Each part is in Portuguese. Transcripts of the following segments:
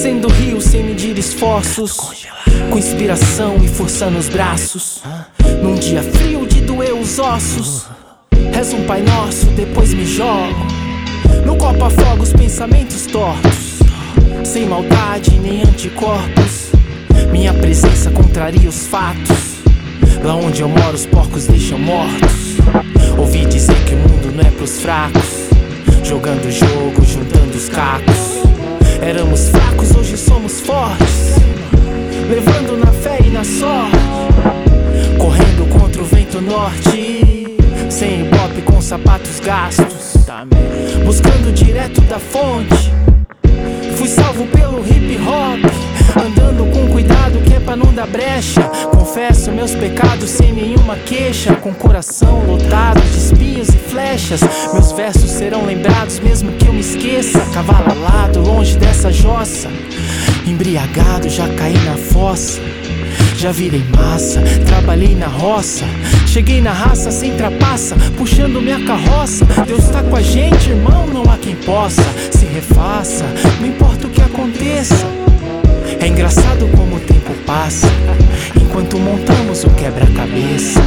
descendo o rio sem medir esforços, com inspiração e força nos braços. Num dia frio de doer os ossos, rezo um Pai Nosso, depois me jogo. No copo afogo os pensamentos tortos, sem maldade nem anticorpos. Minha presença contraria os fatos. Lá onde eu moro os porcos deixam mortos. Ouvi dizer que o mundo não é pros fracos, jogando o jogo, juntando os cacos. Éramos fracos, hoje somos fortes, levando na fé e na sorte, correndo contra o vento norte, sem ibope com sapatos gastos, buscando direto da fonte. Fui salvo pelo hip hop, andando com cuidado que é pra não dar brecha. Confesso meus pecados sem nenhuma queixa, com coração lotado de espinhos e flechas. Meus versos serão lembrados mesmo que eu me esqueça. Cavalo alado, longe dessa jossa, embriagado já caí na fossa. Já virei massa, trabalhei na roça, cheguei na raça sem trapaça, puxando minha carroça. Deus tá com a gente, irmão, não há quem possa. Se refaça, não importa o que aconteça. É engraçado como o tempo passa, enquanto montamos o quebra-cabeça.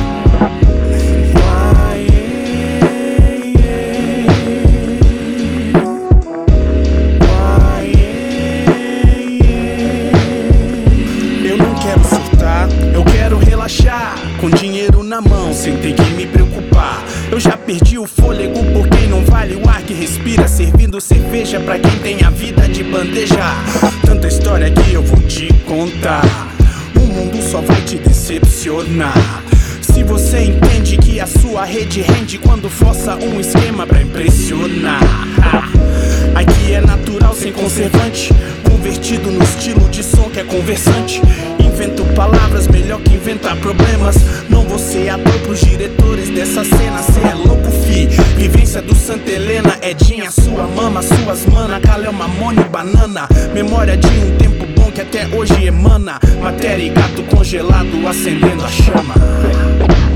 Eu quero relaxar, com dinheiro na mão, sem ter que me preocupar. Eu já perdi o fôlego por quem não vale o ar que respira, servindo cerveja pra quem tem a vida de bandejar. Tanta história que eu vou te contar, o mundo só vai te decepcionar. Se você entende que a sua rede rende quando força um esquema pra impressionar. Aqui é natural, sem conservante, convertido no estilo de som que é conversante. Invento palavras melhor que inventar problemas. Não vou ser ator pros diretores dessa cena. Cê é louco, fi. Vivência do Santa Helena, Edinha, sua mama, suas mana, Calé, mamone e banana. Memória de um tempo bom que até hoje emana. Matéria e gato congelado acendendo a chama.